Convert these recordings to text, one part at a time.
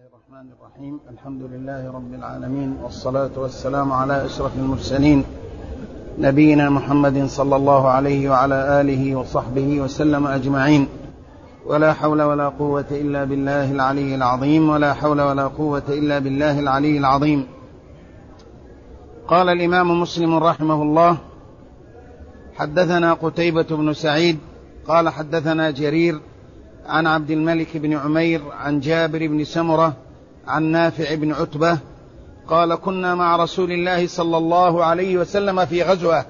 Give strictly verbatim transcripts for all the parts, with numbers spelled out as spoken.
الرحمن الرحيم. الحمد لله رب العالمين، والصلاة والسلام على أشرف المرسلين نبينا محمد صلى الله عليه وعلى آله وصحبه وسلم أجمعين. ولا حول ولا قوة إلا بالله العلي العظيم ولا حول ولا قوة إلا بالله العلي العظيم. قال الإمام مسلم رحمه الله: حدثنا قتيبة بن سعيد قال حدثنا جرير عن عبد الملك بن عمير عن جابر بن سمرة عن نافع بن عتبة قال: كنا مع رسول الله صلى الله عليه وسلم في غزوة،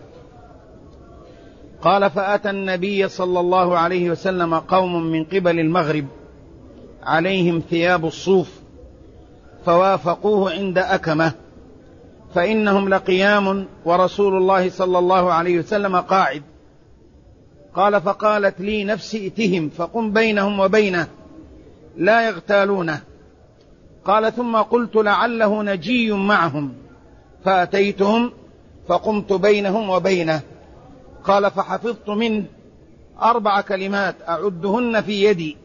قال: فأتى النبي صلى الله عليه وسلم قوم من قبل المغرب عليهم ثياب الصوف، فوافقوه عند أكمة، فإنهم لقيام ورسول الله صلى الله عليه وسلم قاعد. قال: فقالت لي نفسي ائتهم فقم بينهم وبينه لا يغتالونه. قال: ثم قلت لعله نجي معهم، فأتيتهم فقمت بينهم وبينه. قال: فحفظت منه أربع كلمات أعدهن في يدي.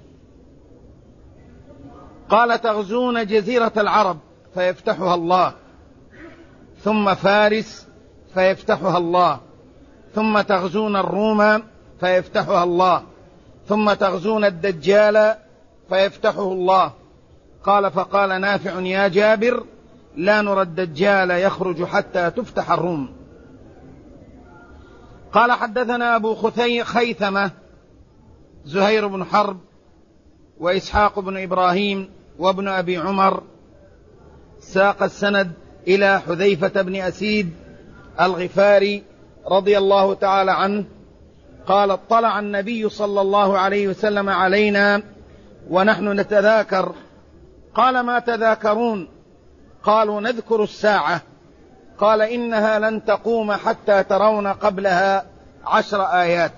قال: تغزون جزيرة العرب فيفتحها الله، ثم فارس فيفتحها الله، ثم تغزون الروم فيفتحها الله، ثم تغزون الدجال فيفتحه الله. قال: فقال نافع: يا جابر، لا نرى الدجال يخرج حتى تفتح الروم. قال: حدثنا أبو خيثمة زهير بن حرب وإسحاق بن إبراهيم وابن أبي عمر، ساق السند إلى حذيفة بن أسيد الغفاري رضي الله تعالى عنه قال: اطلع النبي صلى الله عليه وسلم علينا ونحن نتذاكر. قال: ما تذاكرون؟ قالوا: نذكر الساعة. قال: إنها لن تقوم حتى ترون قبلها عشر آيات.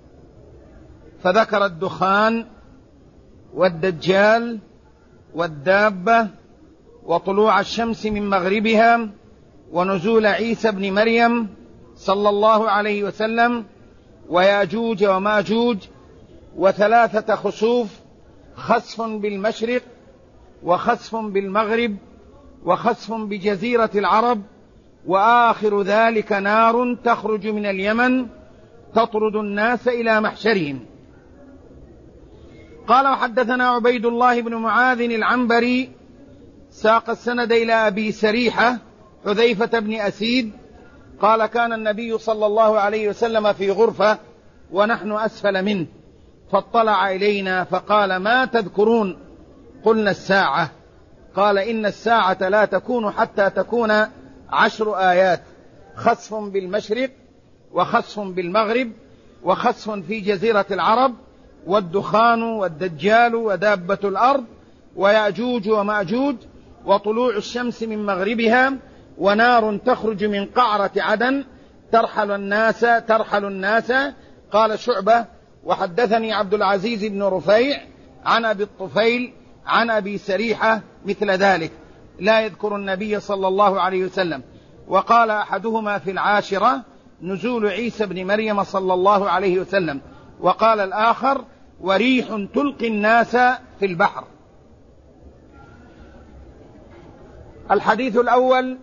فذكر الدخان والدجال والدابة وطلوع الشمس من مغربها ونزول عيسى بن مريم صلى الله عليه وسلم وياجوج وماجوج وثلاثة خسوف: خسف بالمشرق وخسف بالمغرب وخسف بجزيرة العرب، وآخر ذلك نار تخرج من اليمن تطرد الناس إلى محشرهم. قال: وحدثنا عبيد الله بن معاذ العنبري، ساق السند إلى أبي سريحة حذيفة بن أسيد قال: كان النبي صلى الله عليه وسلم في غرفة ونحن أسفل منه، فاطلع إلينا فقال: ما تذكرون؟ قلنا: الساعة. قال: إن الساعة لا تكون حتى تكون عشر آيات: خسف بالمشرق وخسف بالمغرب وخسف في جزيرة العرب والدخان والدجال ودابة الأرض ويأجوج ومأجوج وطلوع الشمس من مغربها ونار تخرج من قعرة عدن ترحل الناس ترحل الناس. قال شعبة: وحدثني عبد العزيز بن رفيع عن أبي الطفيل عن أبي سريحة مثل ذلك، لا يذكر النبي صلى الله عليه وسلم. وقال أحدهما في العاشرة: نزول عيسى بن مريم صلى الله عليه وسلم. وقال الآخر: وريح تلقي الناس في البحر. الحديث الأول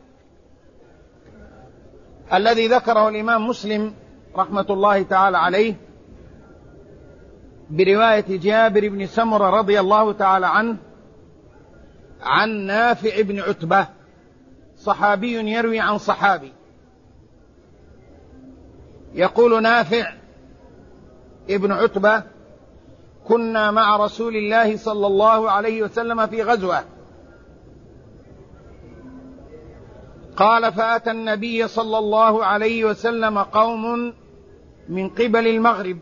الذي ذكره الإمام مسلم رحمة الله تعالى عليه برواية جابر بن سمرة رضي الله تعالى عنه عن نافع بن عتبة، صحابي يروي عن صحابي. يقول نافع ابن عتبة: كنا مع رسول الله صلى الله عليه وسلم في غزوة، قال: فأتى النبي صلى الله عليه وسلم قوم من قبل المغرب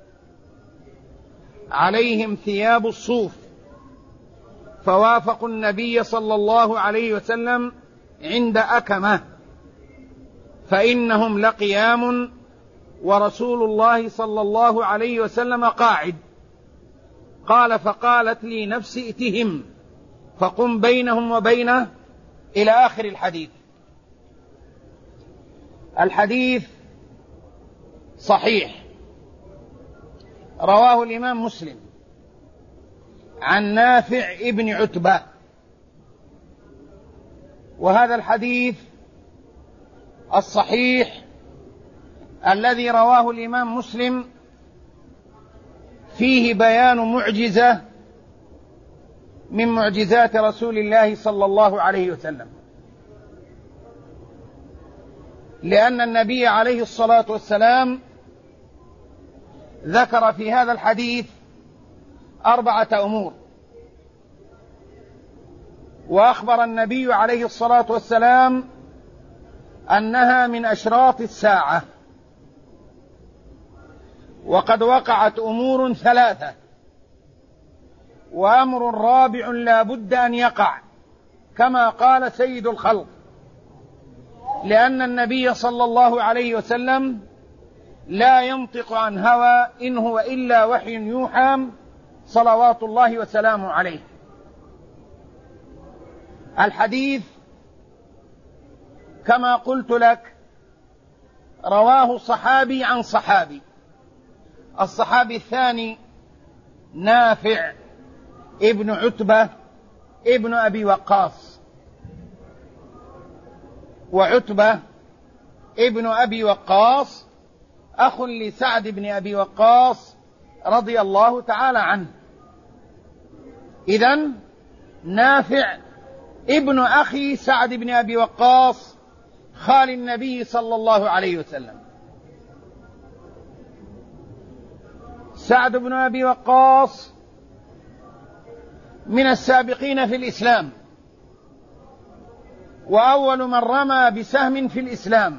عليهم ثياب الصوف، فوافقوا النبي صلى الله عليه وسلم عند أكمة، فإنهم لقيام ورسول الله صلى الله عليه وسلم قاعد. قال: فقالت لي نفسي ائتهم فقم بينهم وبينه إلى آخر الحديث. الحديث صحيح، رواه الإمام مسلم عن نافع ابن عتبة وهذا الحديث الصحيح الذي رواه الإمام مسلم فيه بيان معجزة من معجزات رسول الله صلى الله عليه وسلم، لأن النبي عليه الصلاة والسلام ذكر في هذا الحديث أربعة أمور. وأخبر النبي عليه الصلاة والسلام أنها من أشراط الساعة، وقد وقعت أمور ثلاثة، وأمر رابع لا بد أن يقع كما قال سيد الخلق، لأن النبي صلى الله عليه وسلم لا ينطق عن هوى إن هو إلا وحي يوحى صلوات الله وسلامه عليه. الحديث كما قلت لك رواه صحابي عن صحابي. الصحابي الثاني نافع ابن عتبة ابن أبي وقاص، وعتبة ابن أبي وقاص أخ لسعد بن أبي وقاص رضي الله تعالى عنه. إذن نافع ابن أخي سعد بن أبي وقاص خال النبي صلى الله عليه وسلم. سعد بن أبي وقاص من السابقين في الإسلام، وأول من رمى بسهم في الإسلام.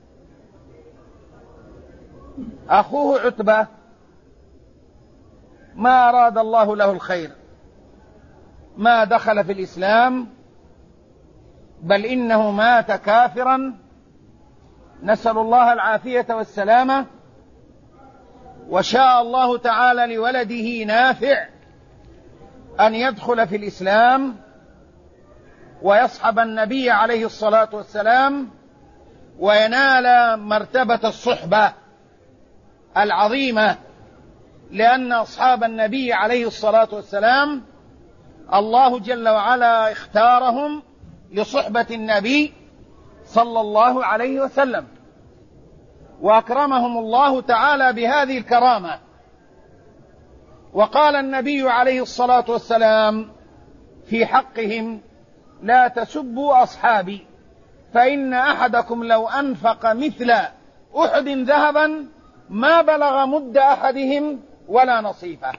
أخوه عتبة ما أراد الله له الخير، ما دخل في الإسلام، بل إنه مات كافرا، نسأل الله العافية والسلامة. وشاء الله تعالى لولده نافع أن يدخل في الإسلام ويصحب النبي عليه الصلاة والسلام وينال مرتبة الصحبة العظيمة، لأن أصحاب النبي عليه الصلاة والسلام الله جل وعلا اختارهم لصحبة النبي صلى الله عليه وسلم، وأكرمهم الله تعالى بهذه الكرامة. وقال النبي عليه الصلاة والسلام في حقهم: لا تسبوا أصحابي، فإن أحدكم لو أنفق مثل أحد ذهبا ما بلغ مد أحدهم ولا نصيفه.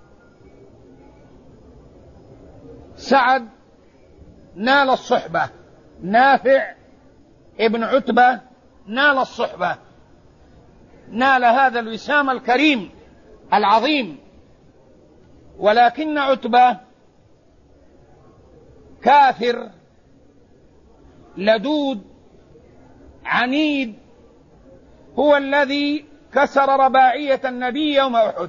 سعد نال الصحبة، نافع ابن عتبة نال الصحبة، نال هذا الوسام الكريم العظيم. ولكن عتبة كافر لدود عنيد، هو الذي كسر رباعية النبي يوم أحد،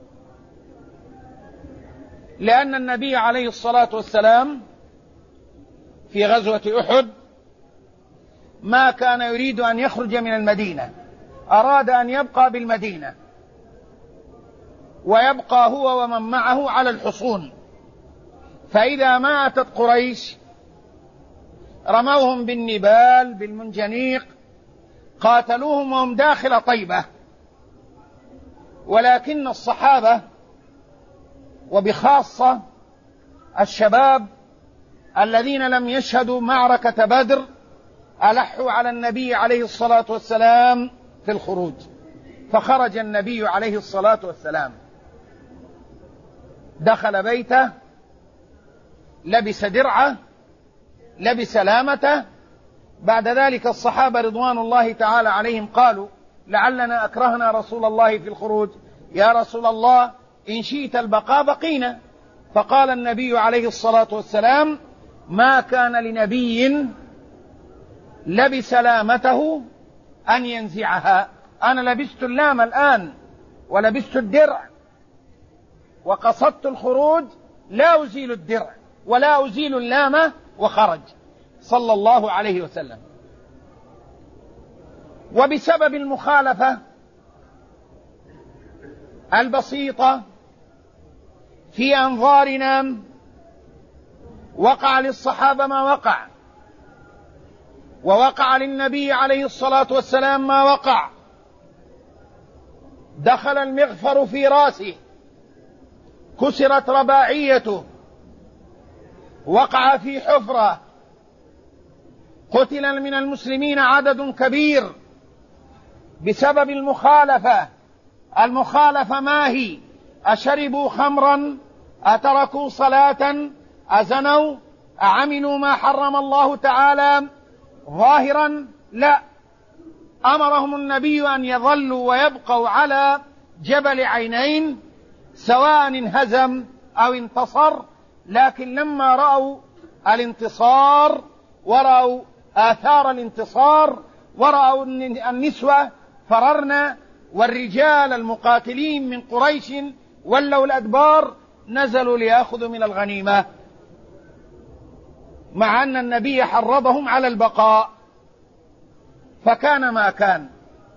لأن النبي عليه الصلاة والسلام في غزوة أحد ما كان يريد أن يخرج من المدينة، أراد أن يبقى بالمدينة ويبقى هو ومن معه على الحصون، فإذا ما أتت قريش رموهم بالنبال بالمنجنيق، قاتلوهم وهم داخل طيبة. ولكن الصحابة وبخاصة الشباب الذين لم يشهدوا معركة بدر ألحوا على النبي عليه الصلاة والسلام في الخروج، فخرج النبي عليه الصلاة والسلام، دخل بيته، لبس درعه، لبس لامته. بعد ذلك الصحابة رضوان الله تعالى عليهم قالوا: لعلنا أكرهنا رسول الله في الخروج، يا رسول الله إن شئت البقاء بقينا. فقال النبي عليه الصلاة والسلام: ما كان لنبي لبس لامته أن ينزعها، أنا لبست اللام الآن ولبست الدرع وقصدت الخروج، لا أزيل الدرع ولا أزيل اللامة، وخرج صلى الله عليه وسلم. وبسبب المخالفة البسيطة في أنظارنا وقع للصحابة ما وقع، ووقع للنبي عليه الصلاة والسلام ما وقع. دخل المغفر في رأسه، كسرت رباعيته، وقع في حفرة، قتل من المسلمين عدد كبير بسبب المخالفة. المخالفة ما هي؟ أشربوا خمرا؟ أتركوا صلاة؟ أزنوا؟ أعملوا ما حرم الله تعالى ظاهرا؟ لا، أمرهم النبي أن يظلوا ويبقوا على جبل عينين سواء انهزم أو انتصر. لكن لما رأوا الانتصار ورأوا آثار الانتصار ورأوا النسوة فررنا والرجال المقاتلين من قريش ولوا الأدبار، نزلوا ليأخذوا من الغنيمة، مع أن النبي حرضهم على البقاء. فكان ما كان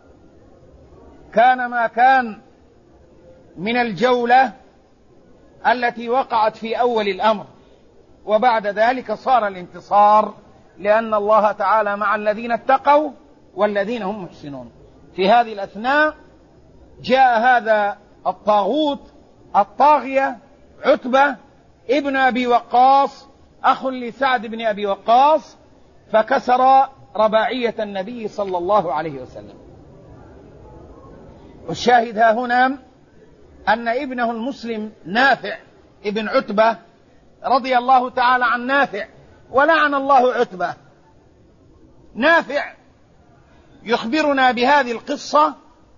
كان ما كان من الجولة التي وقعت في أول الأمر، وبعد ذلك صار الانتصار، لأن الله تعالى مع الذين اتقوا والذين هم محسنون. في هذه الأثناء جاء هذا الطاغوت الطاغية عتبة ابن أبي وقاص أخ لسعد بن أبي وقاص، فكسر رباعية النبي صلى الله عليه وسلم. والشاهد ها هنا أن ابنه المسلم نافع ابن عتبة رضي الله تعالى عن نافع ولعن الله عتبة. نافع يخبرنا بهذه القصة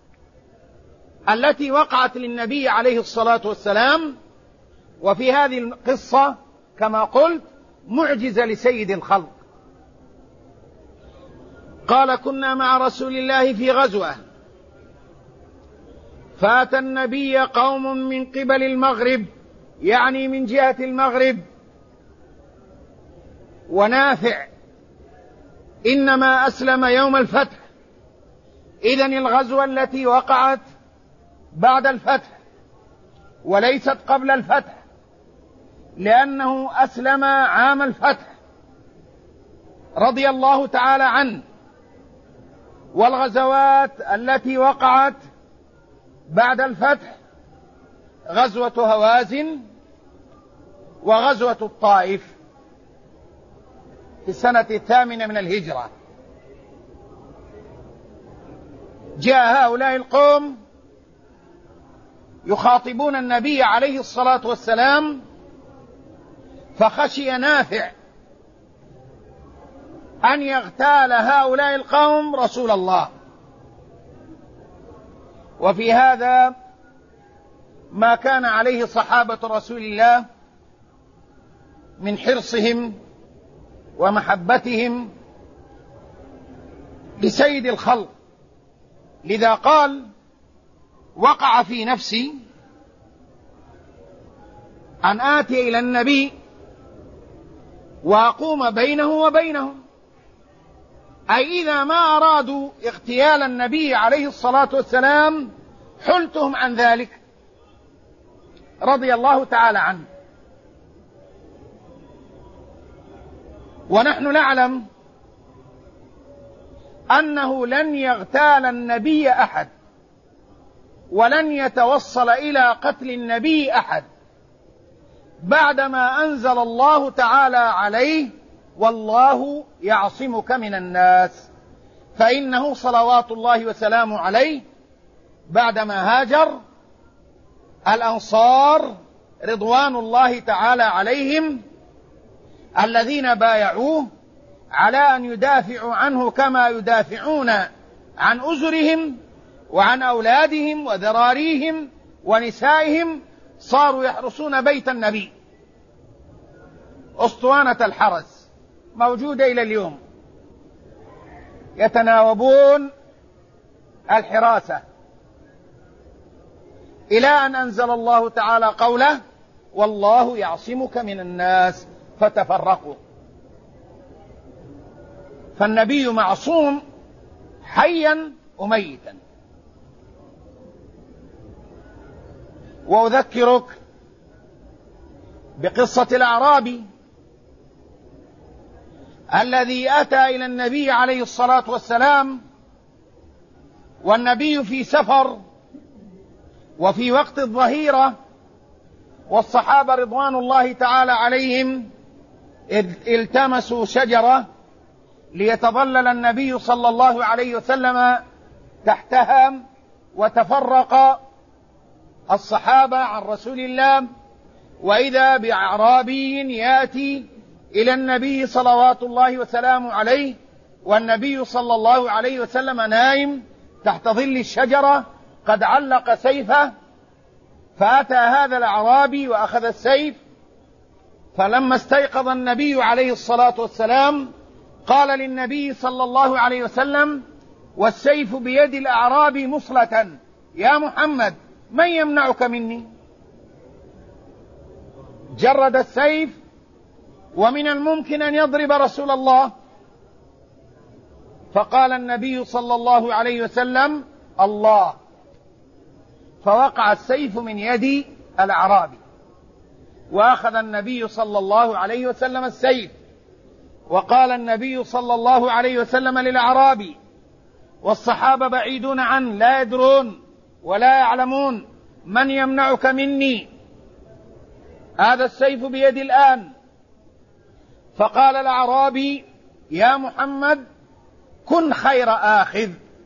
التي وقعت للنبي عليه الصلاة والسلام، وفي هذه القصة كما قلت معجزة لسيد الخلق. قال: كنا مع رسول الله في غزوة، فأتى النبي قوم من قبل المغرب، يعني من جهة المغرب، ونافع إنما أسلم يوم الفتح. إذن الغزوة التي وقعت بعد الفتح وليست قبل الفتح، لأنه أسلم عام الفتح رضي الله تعالى عنه. والغزوات التي وقعت بعد الفتح غزوة هوازن وغزوة الطائف في السنة الثامنة من الهجرة. جاء هؤلاء القوم يخاطبون النبي عليه الصلاة والسلام، فخشي نافع أن يغتال هؤلاء القوم رسول الله. وفي هذا ما كان عليه صحابة رسول الله من حرصهم ومحبتهم لسيد الخلق. لذا قال: وقع في نفسي أن آتي إلى النبي وأقوم بينه وبينهم، أي إذا ما أرادوا اغتيال النبي عليه الصلاة والسلام حلتهم عن ذلك رضي الله تعالى عنه. ونحن نعلم أنه لن يغتال النبي أحد ولن يتوصل إلى قتل النبي أحد بعدما أنزل الله تعالى عليه: والله يعصمك من الناس. فإنه صلوات الله وسلامه عليه بعدما هاجر الأنصار رضوان الله تعالى عليهم الذين بايعوه على أن يدافعوا عنه كما يدافعون عن أزرهم وعن أولادهم وذراريهم ونسائهم، صاروا يحرسون بيت النبي. أسطوانة الحرس موجودة إلى اليوم، يتناوبون الحراسة إلى أن أنزل الله تعالى قوله: والله يعصمك من الناس، فتفرقوا. فالنبي معصوم حيا وميتا. وأذكرك بقصة الأعرابي الذي أتى إلى النبي عليه الصلاة والسلام والنبي في سفر وفي وقت الظهيرة، والصحابة رضوان الله تعالى عليهم التمسوا شجرة ليتظلل النبي صلى الله عليه وسلم تحتها، وتفرق الصحابة عن رسول الله، وإذا بأعرابي يأتي إلى النبي صلوات الله وسلامه عليه والنبي صلى الله عليه وسلم نائم تحت ظل الشجرة قد علق سيفه، فأتى هذا الأعرابي وأخذ السيف، فلما استيقظ النبي عليه الصلاة والسلام قال للنبي صلى الله عليه وسلم والسيف بيد الأعرابي مصلة: يا محمد من يمنعك مني؟ جرد السيف، ومن الممكن أن يضرب رسول الله، فقال النبي صلى الله عليه وسلم: الله، فوقع السيف من يد الأعرابي، وأخذ النبي صلى الله عليه وسلم السيف، وقال النبي صلى الله عليه وسلم للأعرابي، والصحابة بعيدون عنه لا يدرون ولا يعلمون: من يمنعك مني؟ هذا السيف بيدي الآن. فقال الأعرابي: يا محمد كن خير آخذ.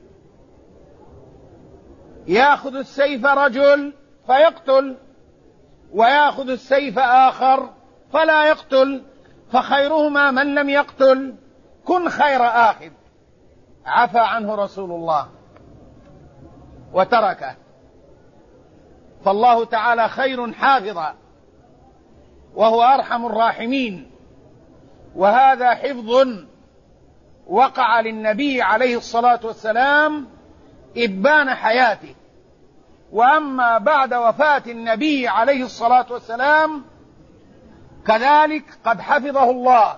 يأخذ السيف رجل فيقتل، ويأخذ السيف آخر فلا يقتل، فخيرهما من لم يقتل. كن خير آخذ. عفى عنه رسول الله وتركه، فالله تعالى خير حافظا وهو أرحم الراحمين. وهذا حفظ وقع للنبي عليه الصلاة والسلام إبان حياته. وأما بعد وفاة النبي عليه الصلاة والسلام كذلك قد حفظه الله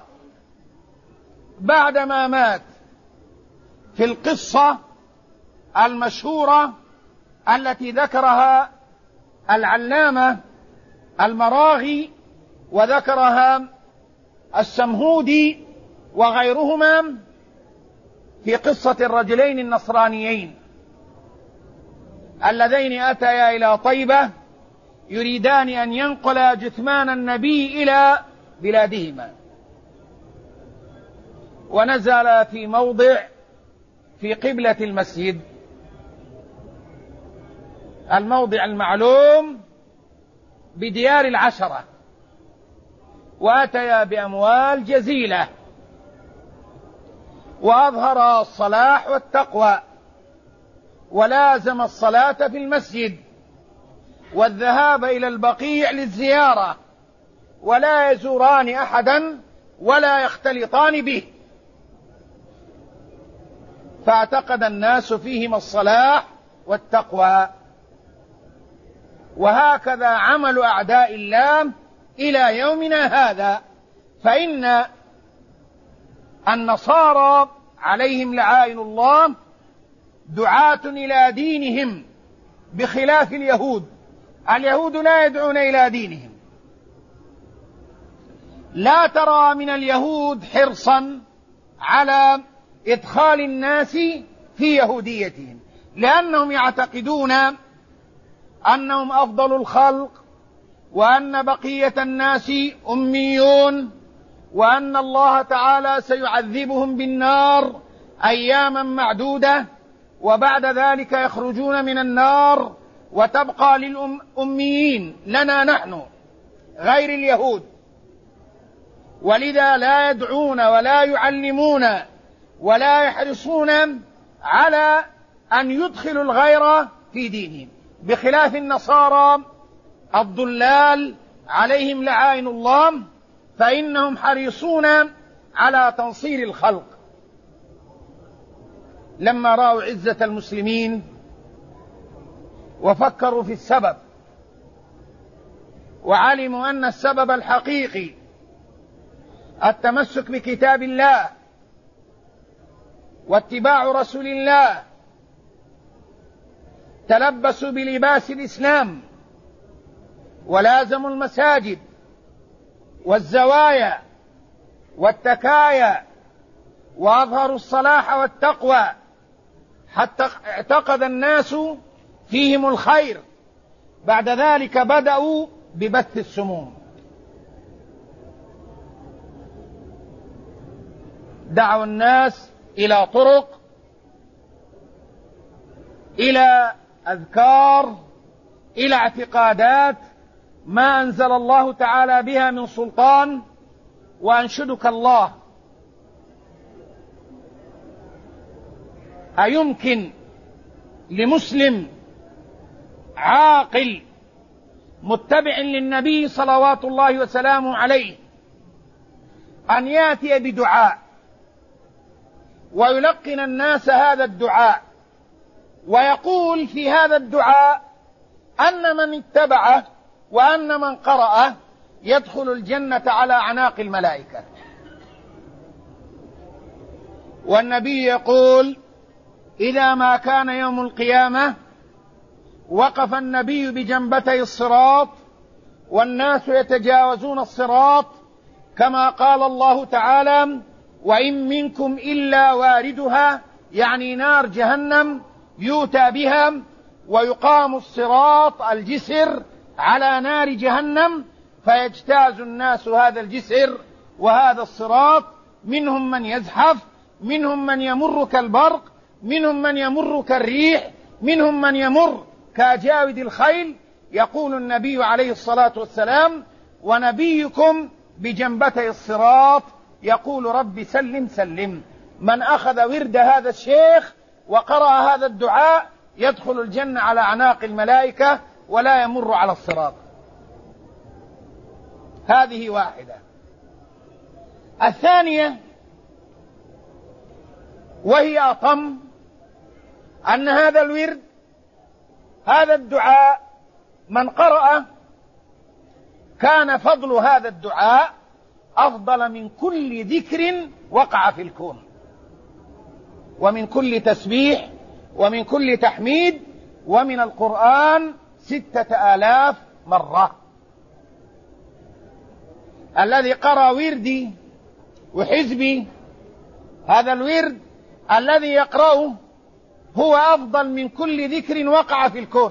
بعدما مات، في القصة المشهورة التي ذكرها العلامة المراغي وذكرها السمهودي وغيرهما في قصة الرجلين النصرانيين اللذين أتيا إلى طيبة يريدان أن ينقلا جثمان النبي إلى بلادهما، ونزل في موضع في قبلة المسجد، الموضع المعلوم بديار العشرة، وأتيا بأموال جزيلة، وأظهر الصلاح والتقوى، ولازم الصلاة في المسجد والذهاب إلى البقيع للزيارة، ولا يزوران أحدا ولا يختلطان به، فاعتقد الناس فيهم الصلاح والتقوى. وهكذا عمل أعداء الله إلى يومنا هذا، فإن النصارى عليهم لعائن الله دعاة إلى دينهم بخلاف اليهود. اليهود لا يدعون إلى دينهم، لا ترى من اليهود حرصا على إدخال الناس في يهوديتهم، لأنهم يعتقدون أنهم أفضل الخلق، وأن بقية الناس أميون، وأن الله تعالى سيعذبهم بالنار أياما معدودة، وبعد ذلك يخرجون من النار، وتبقى للأميين لنا نحن غير اليهود. ولذا لا يدعون ولا يعلمون ولا يحرصون على أن يدخلوا الغير في دينهم، بخلاف النصارى الضلال عليهم لعائن الله، فإنهم حريصون على تنصير الخلق. لما رأوا عزة المسلمين وفكروا في السبب، وعلموا أن السبب الحقيقي التمسك بكتاب الله واتباع رسول الله، تلبسوا بلباس الإسلام ولازموا المساجد والزوايا والتكايا وأظهروا الصلاح والتقوى حتى اعتقد الناس فيهم الخير. بعد ذلك بدأوا ببث السموم، دعوا الناس إلى طرق، إلى أذكار، إلى اعتقادات ما أنزل الله تعالى بها من سلطان. وأنشدك الله، أيمكن لمسلم عاقل متبع للنبي صلوات الله وسلامه عليه أن يأتي بدعاء ويلقن الناس هذا الدعاء ويقول في هذا الدعاء أن من اتبعه وأن من قرأه يدخل الجنة على أعناق الملائكة؟ والنبي يقول: إذا ما كان يوم القيامة وقف النبي بجنبتي الصراط والناس يتجاوزون الصراط، كما قال الله تعالى: وإن منكم إلا واردها، يعني نار جهنم يؤتى بها ويقام الصراط الجسر على نار جهنم، فيجتاز الناس هذا الجسر وهذا الصراط، منهم من يزحف، منهم من يمر كالبرق، منهم من يمر كالريح، منهم من يمر كأجاود الخيل. يقول النبي عليه الصلاة والسلام: ونبيكم بجنبتي الصراط يقول رب سلم سلم. من أخذ ورد هذا الشيخ وقرأ هذا الدعاء يدخل الجنة على أعناق الملائكة ولا يمر على الصراط. هذه واحدة. الثانية وهي أطم، أن هذا الورد، هذا الدعاء، من قرأ كان فضل هذا الدعاء أفضل من كل ذكر وقع في الكون، ومن كل تسبيح، ومن كل تحميد، ومن القرآن ستة آلاف مرة. الذي قرأ وردي وحزبي، هذا الورد الذي يقرأه هو أفضل من كل ذكر وقع في الكون،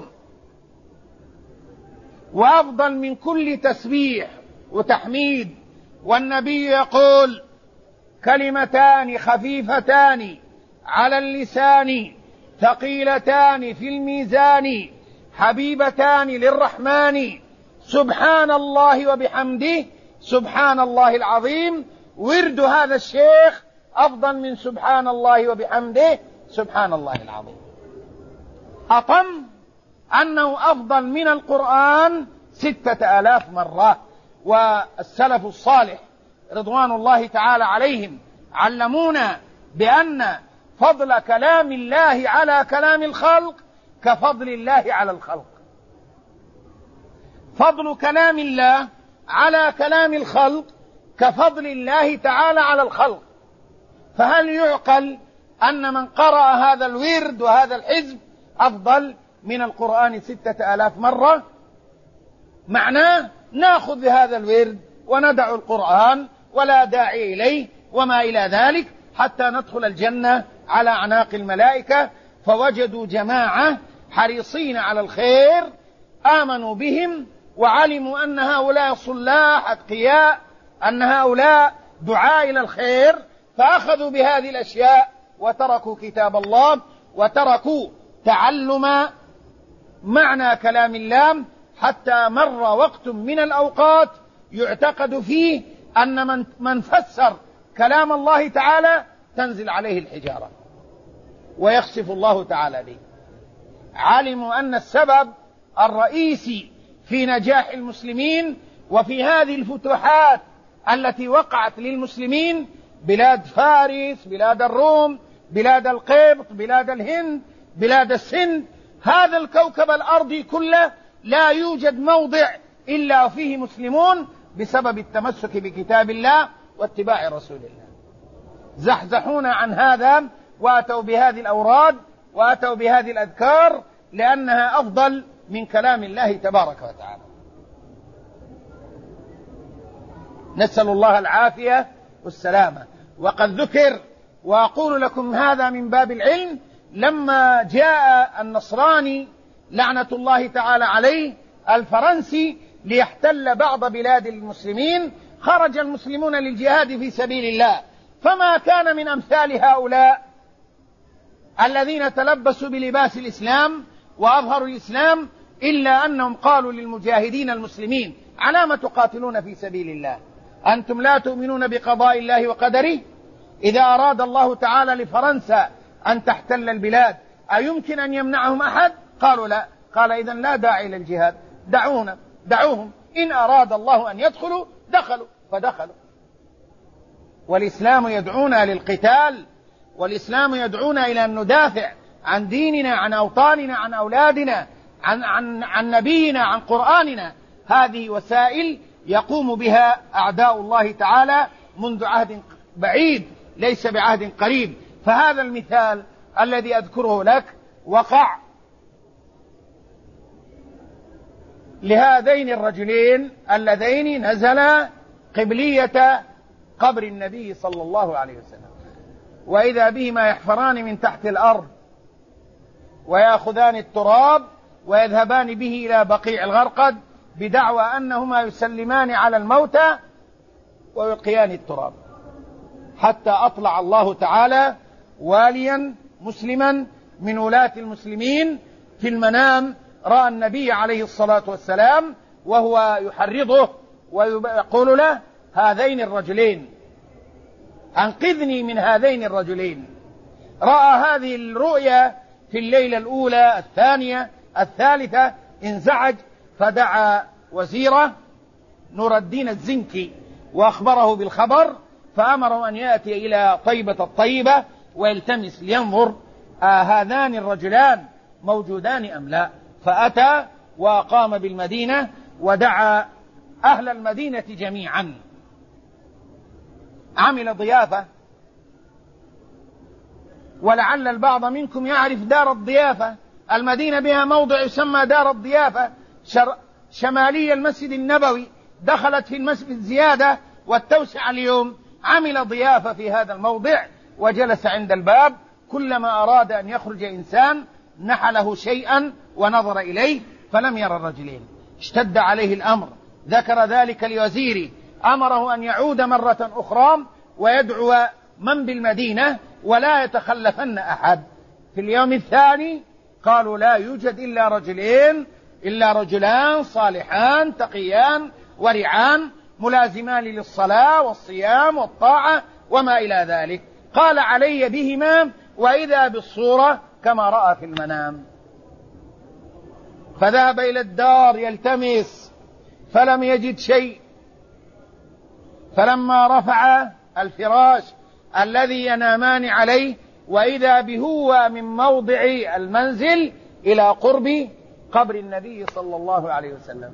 وأفضل من كل تسبيح وتحميد. والنبي يقول: كلمتان خفيفتان على اللسان ثقيلتان في الميزان حبيبتان للرحمن سبحان الله وبحمده سبحان الله العظيم. ورد هذا الشيخ أفضل من سبحان الله وبحمده سبحان الله العظيم. أطم أنه أفضل من القرآن ستة آلاف مرة. والسلف الصالح رضوان الله تعالى عليهم علمونا بأن فضل كلام الله على كلام الخلق كفضل الله على الخلق. فضل كلام الله على كلام الخلق كفضل الله تعالى على الخلق. فهل يعقل أن من قرأ هذا الورد وهذا الحزب أفضل من القرآن ستة آلاف مرة؟ معناه نأخذ بهذا الورد وندع القرآن ولا داعي إليه وما إلى ذلك حتى ندخل الجنة على أعناق الملائكة. فوجدوا جماعة حريصين على الخير، آمنوا بهم وعلموا أن هؤلاء صلاح أتقياء، أن هؤلاء دعاء إلى الخير، فأخذوا بهذه الأشياء وتركوا كتاب الله وتركوا تعلم معنى كلام الله، حتى مر وقت من الأوقات يعتقد فيه أن من, من فسر كلام الله تعالى تنزل عليه الحجارة ويخسف الله تعالى به. علموا أن السبب الرئيسي في نجاح المسلمين وفي هذه الفتوحات التي وقعت للمسلمين، بلاد فارس، بلاد الروم، بلاد القبط، بلاد الهند، بلاد السند، هذا الكوكب الأرضي كله لا يوجد موضع إلا فيه مسلمون بسبب التمسك بكتاب الله واتباع رسول الله. زحزحونا عن هذا وأتوا بهذه الأوراد وأتوا بهذه الأذكار لأنها أفضل من كلام الله تبارك وتعالى. نسأل الله العافية والسلامة. وقد ذكر وأقول لكم هذا من باب العلم. لما جاء النصراني لعنة الله تعالى عليه الفرنسي ليحتل بعض بلاد المسلمين، خرج المسلمون للجهاد في سبيل الله، فما كان من أمثال هؤلاء الذين تلبسوا بلباس الإسلام وأظهروا الإسلام إلا أنهم قالوا للمجاهدين المسلمين: على ما تقاتلون في سبيل الله؟ أنتم لا تؤمنون بقضاء الله وقدره؟ إذا أراد الله تعالى لفرنسا أن تحتل البلاد أيمكن أن يمنعهم أحد؟ قالوا لا. قال: إذن لا داعي للجهاد، دعونا دعوهم، إن أراد الله أن يدخلوا دخلوا، فدخلوا. والإسلام يدعونا للقتال، والإسلام يدعونا إلى أن ندافع عن ديننا، عن أوطاننا، عن أولادنا، عن, عن, عن نبينا، عن قرآننا. هذه وسائل يقوم بها أعداء الله تعالى منذ عهد بعيد ليس بعهد قريب. فهذا المثال الذي أذكره لك وقع لهذين الرجلين اللذين نزلا قبلية قبر النبي صلى الله عليه وسلم، وإذا بهما يحفران من تحت الأرض ويأخذان التراب ويذهبان به إلى بقيع الغرقد بدعوى أنهما يسلمان على الموتى ويلقيان التراب، حتى أطلع الله تعالى واليا مسلما من ولاة المسلمين في المنام، رأى النبي عليه الصلاة والسلام وهو يحرضه ويقول له: هذين الرجلين، أنقذني من هذين الرجلين. رأى هذه الرؤيا في الليلة الأولى، الثانية، الثالثة، انزعج فدعا وزيره نور الدين الزنكي وأخبره بالخبر، فأمره أن يأتي إلى طيبة الطيبة ويلتمس لينظر آه هذان الرجلان موجودان أم لا. فأتى وأقام بالمدينة ودعا أهل المدينة جميعا، عمل ضيافة. ولعل البعض منكم يعرف دار الضيافة، المدينة بها موضع يسمى دار الضيافة شمالي المسجد النبوي، دخلت في المسجد زيادة والتوسعة اليوم. عمل ضيافة في هذا الموضع وجلس عند الباب، كلما أراد أن يخرج إنسان نحله شيئا ونظر إليه فلم يرى الرجلين. اشتد عليه الأمر، ذكر ذلك لوزيره، أمره أن يعود مرة أخرى ويدعو من بالمدينة ولا يتخلفن أحد. في اليوم الثاني قالوا: لا يوجد إلا رجلين، إلا رجلان صالحان تقيان ورعان ملازمان للصلاة والصيام والطاعة وما إلى ذلك. قال: علي بهما، وإذا بالصورة كما رأى في المنام. فذهب إلى الدار يلتمس فلم يجد شيء، فلما رفع الفراش الذي ينامان عليه وإذا بهو من موضع المنزل إلى قرب قبر النبي صلى الله عليه وسلم،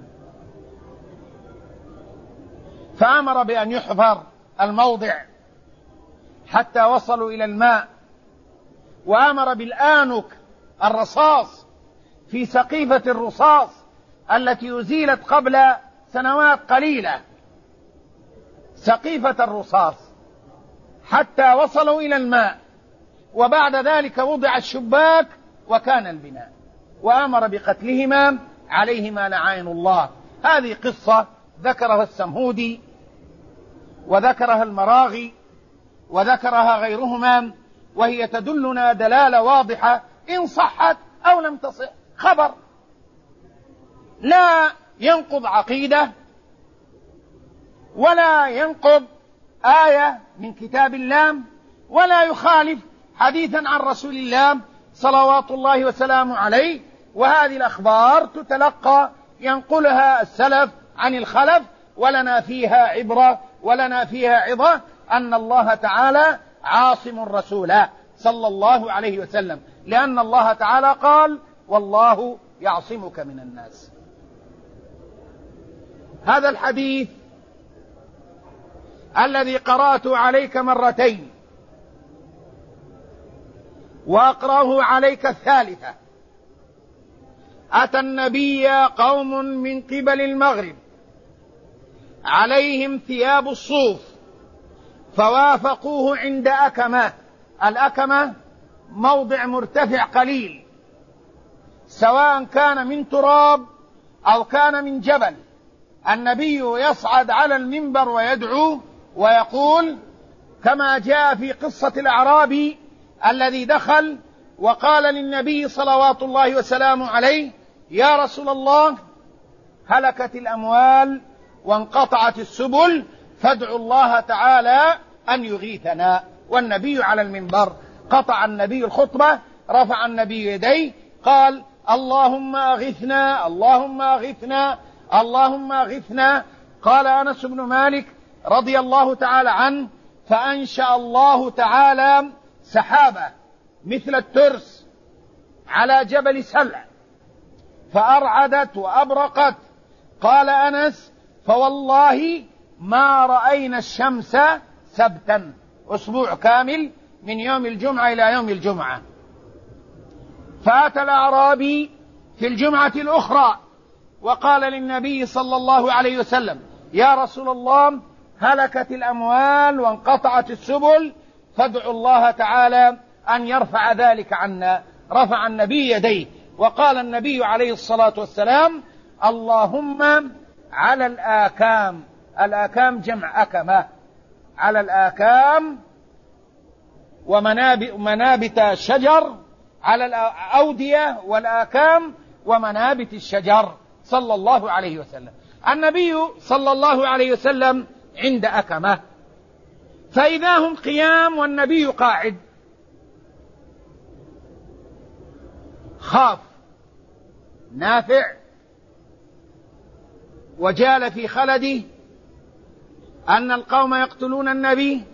فأمر بأن يحفر الموضع حتى وصلوا إلى الماء، وأمر بالآنك الرصاص في سقيفة الرصاص التي أزيلت قبل سنوات قليلة، سقيفة الرصاص، حتى وصلوا إلى الماء. وبعد ذلك وضع الشباك وكان البناء، وأمر بقتلهما عليهما لعائن الله. هذه قصة ذكرها السمهودي وذكرها المراغي وذكرها غيرهما، وهي تدلنا دلالة واضحة إن صحت أو لم تصح، خبر لا ينقض عقيدة ولا ينقض آية من كتاب الله ولا يخالف حديثا عن رسول الله صلوات الله وسلامه عليه. وهذه الأخبار تتلقى ينقلها السلف عن الخلف، ولنا فيها عبرة ولنا فيها عظة أن الله تعالى عاصم الرسول صلى الله عليه وسلم، لأن الله تعالى قال: والله يعصمك من الناس. هذا الحديث الذي قرأته عليك مرتين وأقرأه عليك الثالثة، أتى النبي قوم من قبل المغرب عليهم ثياب الصوف فوافقوه عند أكمة الأكمة موضع مرتفع قليل، سواء كان من تراب أو كان من جبل. النبي يصعد على المنبر ويدعو ويقول، كما جاء في قصة الأعرابي الذي دخل وقال للنبي صلوات الله وسلامه عليه: يا رسول الله، هلكت الأموال وانقطعت السبل، فادعوا الله تعالى أن يغيثنا. والنبي على المنبر. قطع النبي الخطبة، رفع النبي يديه، قال: اللهم أغثنا، اللهم أغثنا، اللهم أغثنا. قال أنس بن مالك رضي الله تعالى عنه: فأنشأ الله تعالى سحابة مثل الترس على جبل سلع فأرعدت وأبرقت. قال أنس: فوالله ما رأينا الشمس سبتا، أسبوع كامل من يوم الجمعة إلى يوم الجمعة. فأتى الأعرابي في الجمعة الأخرى وقال للنبي صلى الله عليه وسلم: يا رسول الله، هلكت الأموال وانقطعت السبل، فادعوا الله تعالى أن يرفع ذلك عنا. رفع النبي يديه وقال النبي عليه الصلاة والسلام: اللهم على الآكام. الآكام جمع أكمة، على الآكام ومنابت الشجر، على الأودية والآكام ومنابت الشجر، صلى الله عليه وسلم. النبي صلى الله عليه وسلم عند أكمة، فإذا هم قيام والنبي قاعد. خاف نافع وجال في خلده أن القوم يقتلون النبي،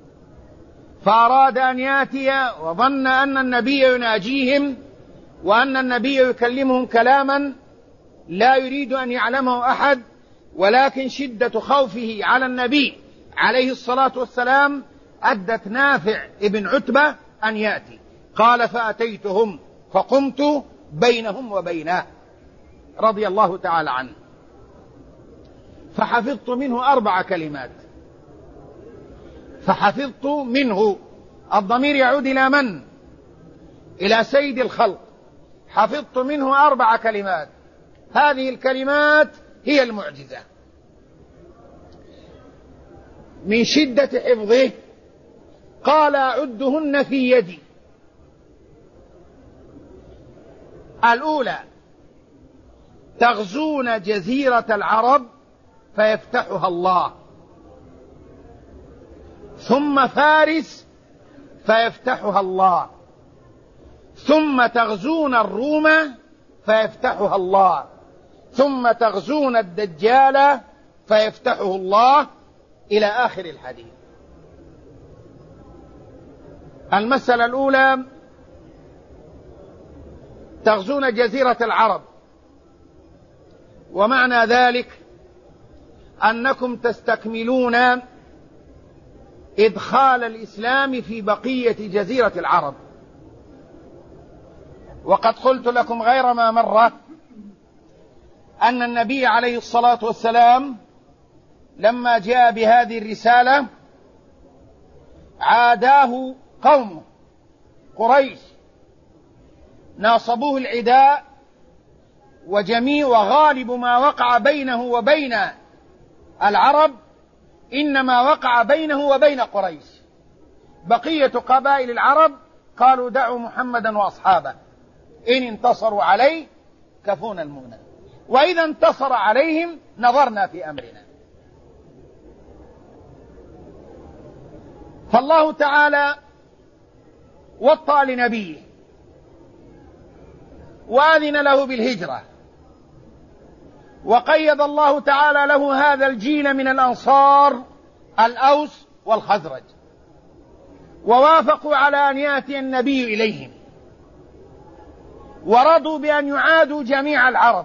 فأراد أن يأتي وظن أن النبي يناجيهم وأن النبي يكلمهم كلاما لا يريد أن يعلمه أحد، ولكن شدة خوفه على النبي عليه الصلاة والسلام أدت نافع ابن عتبة أن يأتي. قال: فأتيتهم فقمت بينهم وبينه رضي الله تعالى عنه، فحفظت منه أربع كلمات. فحفظت منه، الضمير يعود إلى من؟ إلى سيد الخلق. حفظت منه أربع كلمات، هذه الكلمات هي المعجزة. من شدة حفظه قال: أعدهن في يدي. الأولى: تغزون جزيرة العرب فيفتحها الله، ثم فارس فيفتحها الله، ثم تغزون الروم فيفتحها الله، ثم تغزون الدجال فيفتحه الله، إلى آخر الحديث. المسألة الأولى: تغزون جزيرة العرب، ومعنى ذلك أنكم تستكملون إدخال الإسلام في بقية جزيرة العرب. وقد قلت لكم غير ما مرة أن النبي عليه الصلاة والسلام لما جاء بهذه الرسالة عاداه قومه قريش، ناصبوه العداء، وجميع وغالب ما وقع بينه وبين العرب إنما وقع بينه وبين قريش. بقية قبائل العرب قالوا: دعوا محمدا وأصحابه، إن انتصروا عليه كفونا المؤنة، وإذا انتصر عليهم نظرنا في أمرنا. فالله تعالى وطأ لنبيه وآذن له بالهجرة، وقيد الله تعالى له هذا الجيل من الأنصار الأوس والخزرج، ووافقوا على أن يأتي النبي إليهم، ورضوا بأن يعادوا جميع العرب،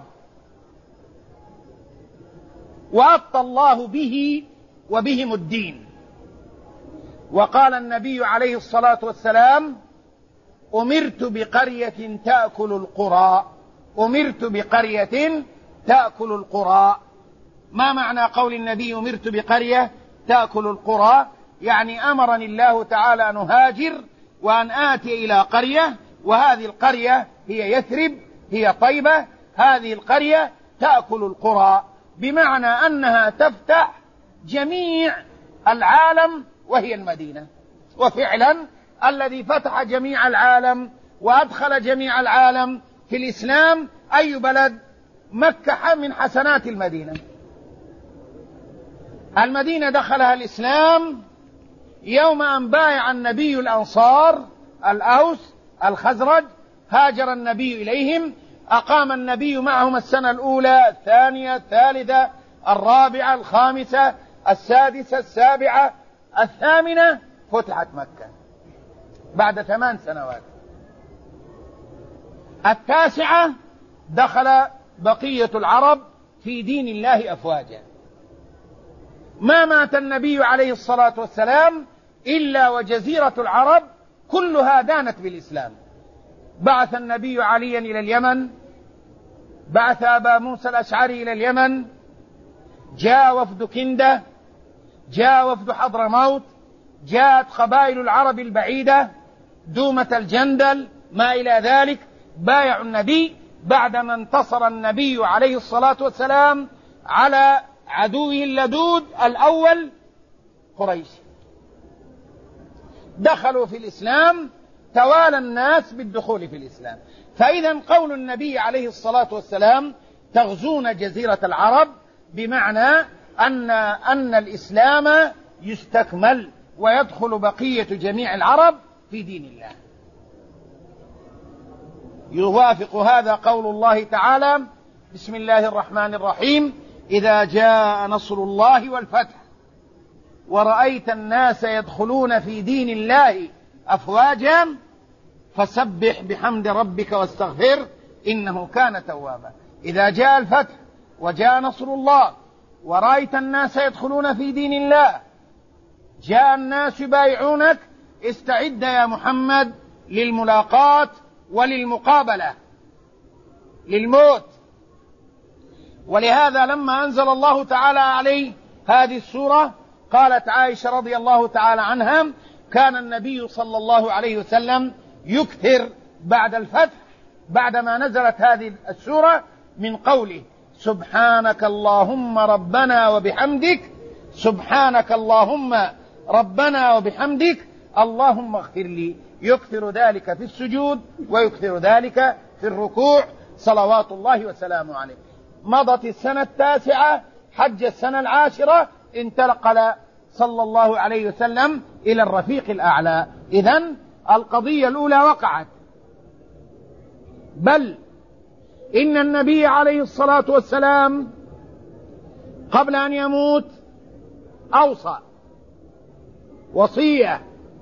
وأبطى الله به وبهم الدين. وقال النبي عليه الصلاة والسلام: أمرت بقرية تأكل القرى، أمرت بقرية تأكل القرى. ما معنى قول النبي أمرت بقرية تأكل القرى؟ يعني أمرني الله تعالى أن أهاجر وأن آتي إلى قرية، وهذه القرية هي يثرب، هي طيبة، هذه القرية تأكل القرى، بمعنى أنها تفتح جميع العالم وهي المدينة. وفعلا الذي فتح جميع العالم وأدخل جميع العالم في الإسلام أي بلد؟ مكة من حسنات المدينة. المدينة دخلها الإسلام يوم أن بايع النبي الأنصار الأوس الخزرج، هاجر النبي إليهم، أقام النبي معهم السنة الأولى الثانية الثالثة الرابعة الخامسة السادسة السابعة الثامنة، فتحت مكة بعد ثمان سنوات. التاسعة دخل بقية العرب في دين الله أفواجا. ما مات النبي عليه الصلاة والسلام إلا وجزيرة العرب كلها دانت بالإسلام. بعث النبي عليا إلى اليمن، بعث أبا موسى الأشعري إلى اليمن، جاء وفد كندة، جاء وفد حضرموت، جاءت قبائل العرب البعيدة، دومة الجندل، ما إلى ذلك، بايعوا النبي بعدما انتصر النبي عليه الصلاة والسلام على عدوه اللدود الأول قريش. دخلوا في الإسلام، توالى الناس بالدخول في الإسلام. فإذا قول النبي عليه الصلاة والسلام تغزون جزيرة العرب بمعنى أن أن الإسلام يستكمل ويدخل بقية جميع العرب في دين الله. يوافق هذا قول الله تعالى: بسم الله الرحمن الرحيم: إذا جاء نصر الله والفتح ورأيت الناس يدخلون في دين الله أفواجا فسبح بحمد ربك واستغفر إنه كان توابا. إذا جاء الفتح وجاء نصر الله ورأيت الناس يدخلون في دين الله، جاء الناس يبايعونك، استعد يا محمد للملاقات وللمقابلة للموت. ولهذا لما أنزل الله تعالى عليه هذه السورة قالت عائشة رضي الله تعالى عنها: كان النبي صلى الله عليه وسلم يكثر بعد الفتح بعدما نزلت هذه السورة من قوله: سبحانك اللهم ربنا وبحمدك، سبحانك اللهم ربنا وبحمدك اللهم اغفر لي. يكثر ذلك في السجود ويكثر ذلك في الركوع صلوات الله وسلامه عليه. مضت السنة التاسعة، حج السنة العاشرة، انتقل صلى الله عليه وسلم إلى الرفيق الأعلى. إذن القضية الأولى وقعت، بل إن النبي عليه الصلاة والسلام قبل أن يموت أوصى وصية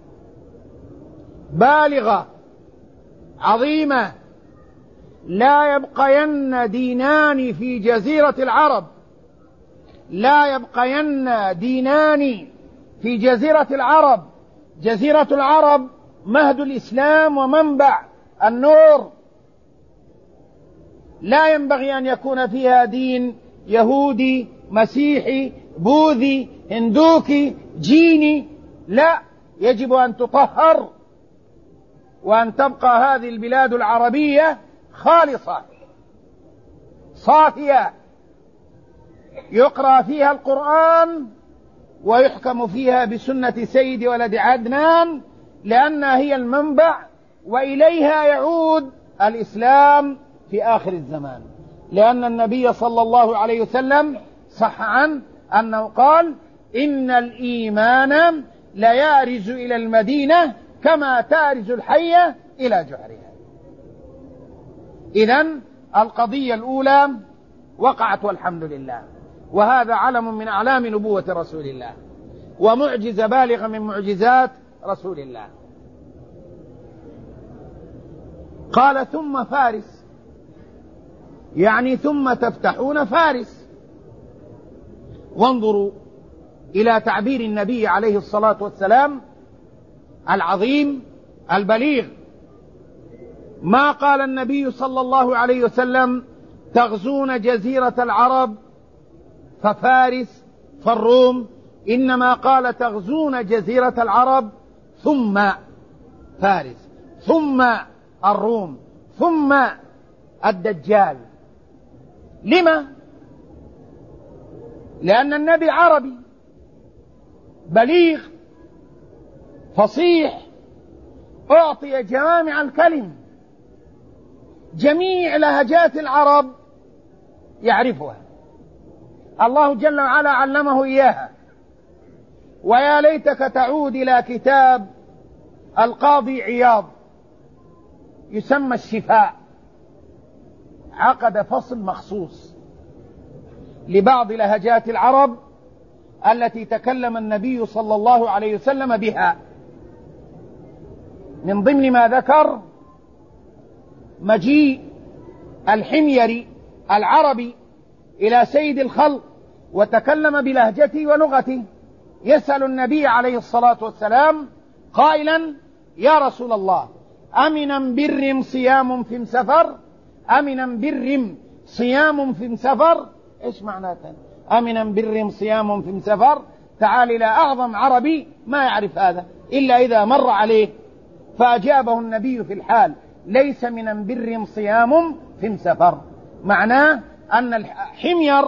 بالغة عظيمة: لا يبقين دينان في جزيرة العرب، لا يبقين دينان في جزيرة العرب. جزيرة العرب مهد الإسلام ومنبع النور، لا ينبغي أن يكون فيها دين يهودي مسيحي بوذي هندوكي جيني، لا، يجب أن تطهر وأن تبقى هذه البلاد العربية خالصة صافية، يقرأ فيها القرآن ويحكم فيها بسنة سيد ولد عدنان، لأنها هي المنبع وإليها يعود الإسلام في آخر الزمان. لأن النبي صلى الله عليه وسلم صح عنه أنه قال: إن الإيمان ليارز إلى المدينة كما تارز الحية إلى جحرها. إذن القضية الأولى وقعت والحمد لله، وهذا علم من أعلام نبوة رسول الله ومعجزة بالغة من معجزات رسول الله. قال: ثم فارس، يعني ثم تفتحون فارس. وانظروا إلى تعبير النبي عليه الصلاة والسلام العظيم البليغ. ما قال النبي صلى الله عليه وسلم: تغزون جزيرة العرب ففارس فالروم، إنما قال: تغزون جزيرة العرب ثم فارس، ثم الروم، ثم الدجال. لما؟ لأن النبي عربي بليغ فصيح، أعطي جوامع الكلم، جميع لهجات العرب يعرفها، الله جل وعلا علمه إياها. ويا ليتك تعود إلى كتاب القاضي عياض يسمى الشفاء، عقد فصل مخصوص لبعض لهجات العرب التي تكلم النبي صلى الله عليه وسلم بها. من ضمن ما ذكر مجيء الحميري العربي إلى سيد الخلق وتكلم بلهجته ولغته، يسأل النبي عليه الصلاة والسلام قائلا: يا رسول الله، أمنا برم صيام في سفر؟ أمنا برم صيام في سفر؟ إيش معناته أمنا برم صيام في سفر؟ تعال إلى أعظم عربي ما يعرف هذا إلا إذا مر عليه، فأجابه النبي في الحال: ليس من برم صيام في سفر. معناه أن الحمير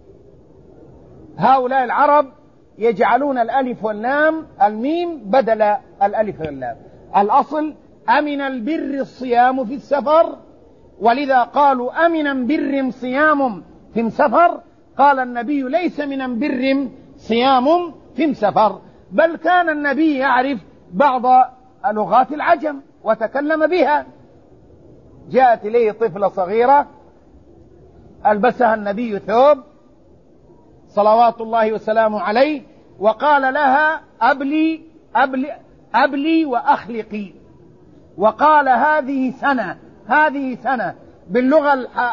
هؤلاء العرب يجعلون الألف واللام الميم بدل الألف واللام. الأصل أمن البر الصيام في السفر، ولذا قالوا أمنا برم صيام في سفر. قال النبي: ليس من برم صيام في سفر، بل كان النبي يعرف بعض لغات العجم وتكلم بها. جاءت إليه طفلة صغيرة ألبسها النبي ثوب صلوات الله وسلامه عليه، وقال لها: أبلي أبلي, أبلي وأخلقي، وقال: هذه سنة هذه سنة باللغة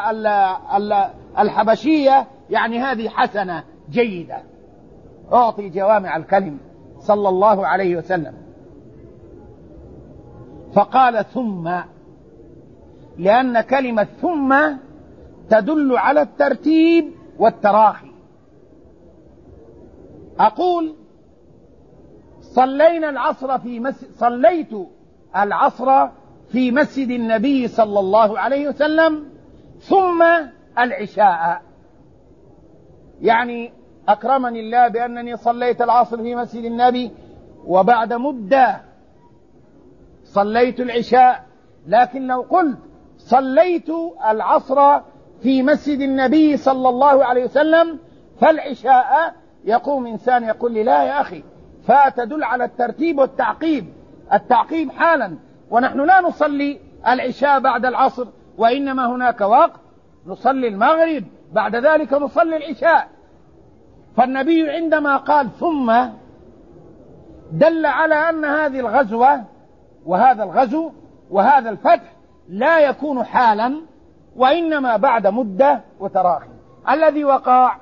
الحبشية، يعني هذه حسنة جيدة. أعطي جوامع الكلم صلى الله عليه وسلم. فقال: ثم، لأن كلمة ثم تدل على الترتيب والتراخي. أقول: صلينا العصر في مسجد صليت العصر في مسجد النبي صلى الله عليه وسلم، ثم العشاء، يعني أكرمني الله بأنني صليت العصر في مسجد النبي، وبعد مدة صليت العشاء. لكن لو قلت صليت العصر في مسجد النبي صلى الله عليه وسلم فالعشاء، يقوم إنسان يقول لي: لا يا أخي، فتدل على الترتيب والتعقيب، التعقيب حالا، ونحن لا نصلي العشاء بعد العصر، وإنما هناك وقت نصلي المغرب، بعد ذلك نصلي العشاء. فالنبي عندما قال ثم دل على أن هذه الغزوة وهذا الغزو وهذا الفتح لا يكون حالا، وإنما بعد مدة وتراخي. الذي وقع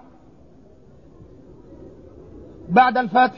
بعد الفتح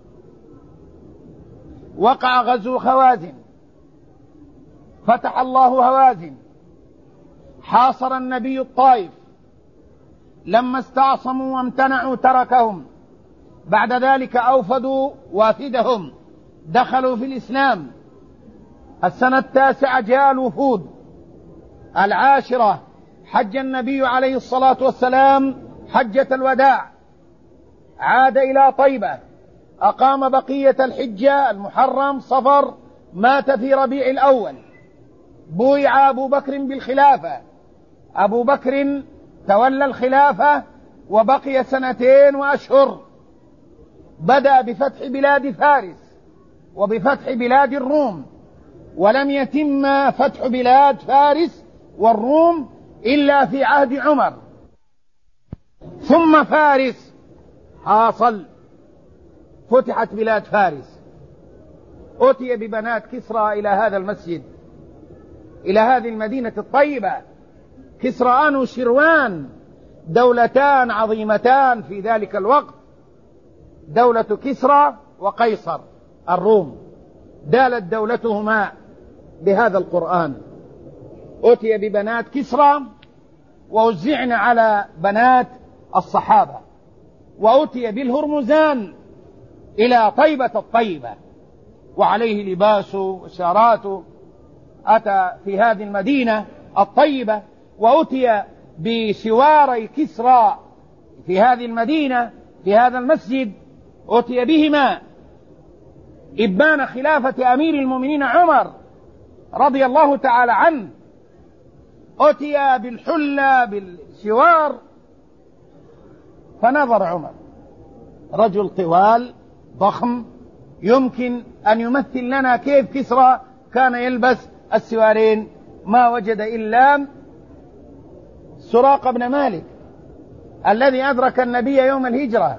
وقع غزو خوازن، فتح الله هوازن، حاصر النبي الطائف، لما استعصموا وامتنعوا تركهم، بعد ذلك أوفدوا وافدهم، دخلوا في الإسلام. السنة التاسعة جاء الوفود، العاشرة حج النبي عليه الصلاة والسلام حجة الوداع، عاد إلى طيبة، أقام بقية الحجة، المحرم، صفر، مات في ربيع الأول، بويع أبو بكر بالخلافة، أبو بكر تولى الخلافة وبقي سنتين وأشهر. بدأ بفتح بلاد فارس وبفتح بلاد الروم، ولم يتم فتح بلاد فارس والروم إلا في عهد عمر. ثم فارس حاصل، فتحت بلاد فارس، أتي ببنات كسرى إلى هذا المسجد، إلى هذه المدينة الطيبة. كسرى أنو شروان، دولتان عظيمتان في ذلك الوقت، دولة كسرى وقيصر الروم، دالت دولتهما بهذا القرآن. أتي ببنات كسرى ووزعن على بنات الصحابة، وأتي بالهرمزان إلى طيبة الطيبة، وعليه لباس وشاراته، أتى في هذه المدينة الطيبة وأتي بسواري كسرى في هذه المدينة في هذا المسجد، أتي بهما إبان خلافة أمير المؤمنين عمر رضي الله تعالى عنه، أتي بالحلة بالسوار. فنظر عمر، رجل طوال ضخم يمكن أن يمثل لنا كيف كسرى كان يلبس السوارين، ما وجد إلا سراقة بن مالك الذي أدرك النبي يوم الهجرة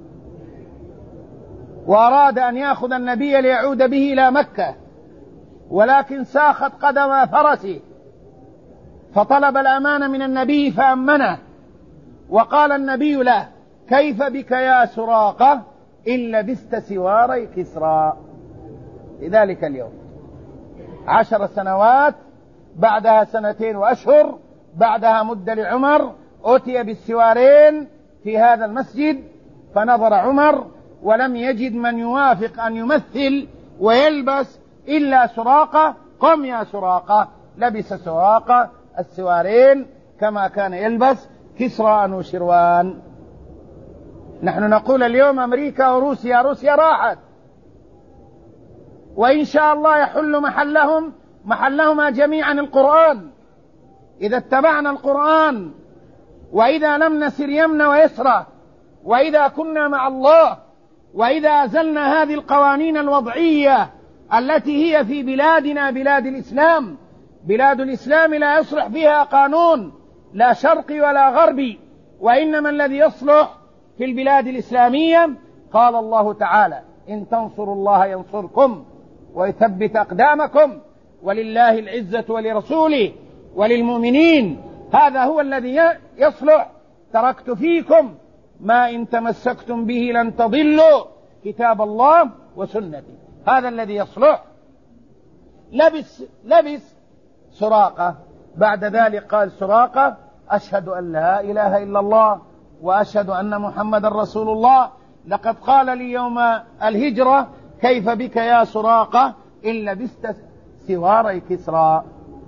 وأراد أن يأخذ النبي ليعود به إلى مكة، ولكن ساخت قدم فرسه فطلب الأمان من النبي فأمنه، وقال النبي له: كيف بك يا سراقة إن لبست سواري كسرى. لذلك اليوم عشر سنوات بعدها سنتين وأشهر بعدها مدة لعمر، أتي بالسوارين في هذا المسجد، فنظر عمر ولم يجد من يوافق أن يمثل ويلبس إلا سراقة. قم يا سراقة. لبس سراقة السوارين كما كان يلبس كسرى أنوشروان. نحن نقول اليوم أمريكا وروسيا، روسيا راحت، وإن شاء الله يحل محلهم محلهما جميعا القرآن. إذا اتبعنا القرآن، وإذا لم نسر يمن ويسرى، وإذا كنا مع الله، وإذا أزلنا هذه القوانين الوضعية التي هي في بلادنا بلاد الإسلام. بلاد الإسلام لا يصلح فيها قانون لا شرقي ولا غربي، وإنما الذي يصلح في البلاد الإسلامية قال الله تعالى: إن تنصروا الله ينصركم ويثبت أقدامكم ولله العزة ولرسوله وللمؤمنين. هذا هو الذي يصلح. تركت فيكم ما إن تمسكتم به لن تضلوا كتاب الله وسنتي. هذا الذي يصلح. لبس لبس سراقة. بعد ذلك قال سراقة: أشهد أن لا إله إلا الله وأشهد أن محمد رسول الله. لقد قال لي يوم الهجرة: كيف بك يا سراقة إن لبست سواري كسرى.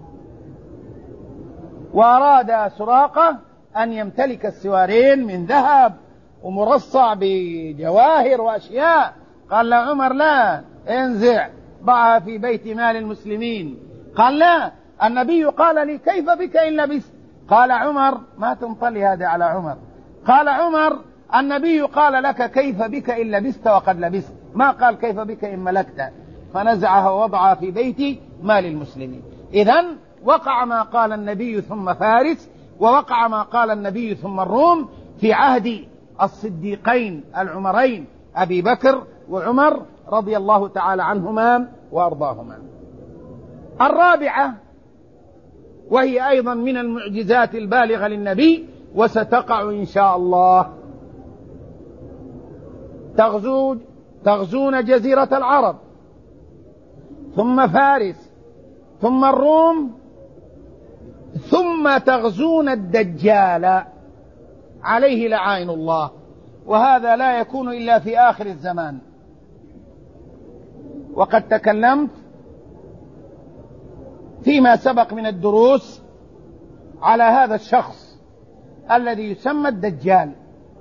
وأراد سراقة أن يمتلك السوارين من ذهب ومرصع بجواهر وأشياء. قال له عمر: لا، انزع، ضعها في بيت مال المسلمين. قال: لا، النبي قال لي: كيف بك إن لبست. قال عمر: ما تنطلي هذا على عمر. قال عمر: النبي قال لك كيف بك إن لبست وقد لبست، ما قال كيف بك إن ملكت. فنزعها ووضعها في بيت مال المسلمين. إذن وقع ما قال النبي ثم فارس، ووقع ما قال النبي ثم الروم في عهد الصديقين العمرين أبي بكر وعمر رضي الله تعالى عنهما وأرضاهما. الرابعة، وهي أيضا من المعجزات البالغة للنبي وستقع إن شاء الله: تغزو تغزون جزيرة العرب، ثم فارس، ثم الروم، ثم تغزون الدجال عليه لعائن الله. وهذا لا يكون إلا في آخر الزمان. وقد تكلمت فيما سبق من الدروس على هذا الشخص الذي يسمى الدجال،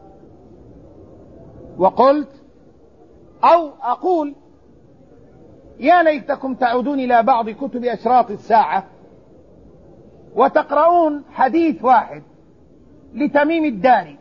وقلت أو أقول يا ليتكم تعودون إلى بعض كتب أشراط الساعة وتقرؤون حديث واحد لتميم الداري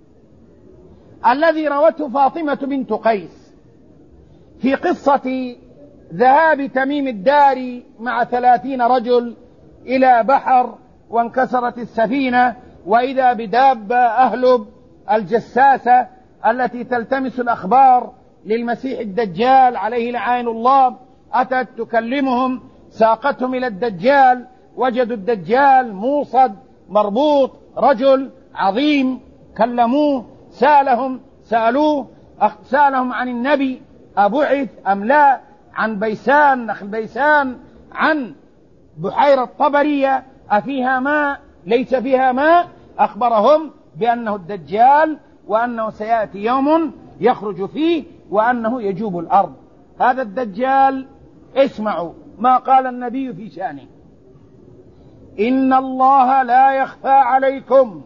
الذي روته فاطمة بنت قيس في قصة ذهاب تميم الداري مع ثلاثين رجل إلى بحر وانكسرت السفينة، وإذا بدابة أهلب الجساسة التي تلتمس الأخبار للمسيح الدجال عليه لعائن الله أتت تكلمهم، ساقتهم إلى الدجال، وجدوا الدجال موصد مربوط، رجل عظيم، كلموه، سألهم سألوه سألهم عن النبي أبعث أم لا، عن بيسان نخل بيسان، عن بحيرة طبرية أفيها ماء ليس فيها ماء. أخبرهم بأنه الدجال، وأنه سيأتي يوم يخرج فيه، وأنه يجوب الأرض. هذا الدجال اسمعوا ما قال النبي في شأنه: إن الله لا يخفى عليكم،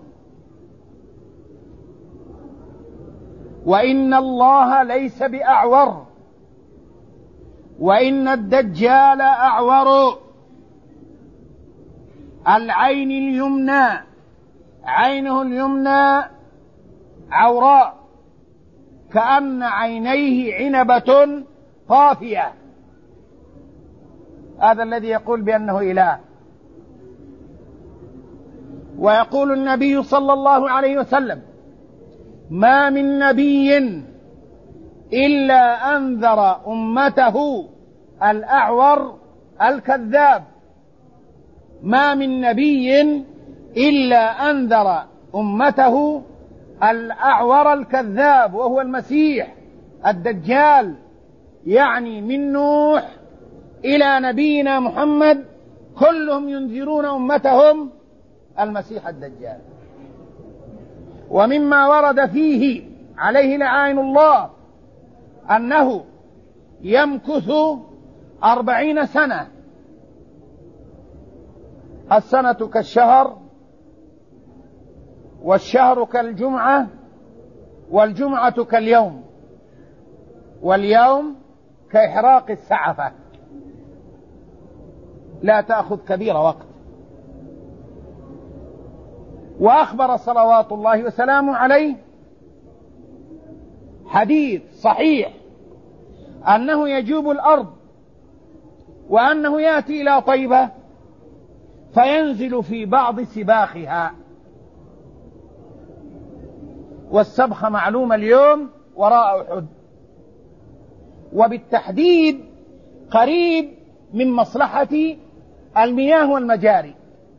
وإن الله ليس بأعور، وإن الدجال أعور. العين اليمنى، عينه اليمنى عوراء كأن عينيه عنبة طافية. هذا الذي يقول بأنه إله. ويقول النبي صلى الله عليه وسلم: ما من نبي إلا أنذر أمته الأعور الكذاب. ما من نبي إلا أنذر أمته الأعور الكذاب، وهو المسيح الدجال. يعني من نوح إلى نبينا محمد كلهم ينذرون أمتهم المسيح الدجال. ومما ورد فيه عليه لعائن الله أنه يمكث أربعين سنة، السنة كالشهر، والشهر كالجمعة، والجمعة كاليوم، واليوم كإحراق السعفة، لا تأخذ كبير وقت. وأخبر صلوات الله وسلامه عليه حديث صحيح أنه يجوب الأرض، وأنه يأتي إلى طيبة فينزل في بعض سباخها. والسبخ معلوم اليوم وراء أحد، وبالتحديد قريب من مصلحة المياه والمجاري،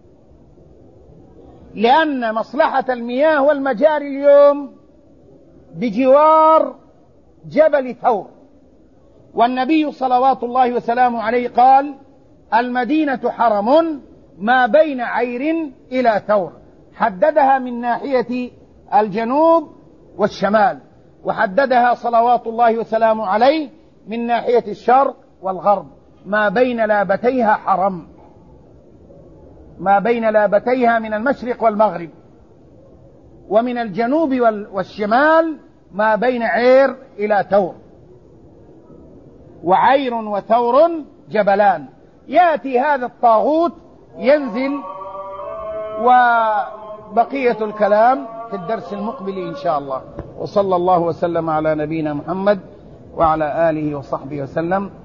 لأن مصلحة المياه والمجاري اليوم بجوار جبل ثور. والنبي صلوات الله وسلامه عليه قال: المدينة حرم ما بين عير إلى ثور. حددها من ناحية الجنوب والشمال، وحددها صلوات الله وسلامه عليه من ناحية الشرق والغرب. ما بين لابتيها حرم، ما بين لابتيها من المشرق والمغرب، ومن الجنوب والشمال ما بين عير إلى ثور. وعير وثور جبلان. يأتي هذا الطاغوت ينزل، وبقية الكلام في الدرس المقبل إن شاء الله. وصلى الله وسلم على نبينا محمد وعلى آله وصحبه وسلم.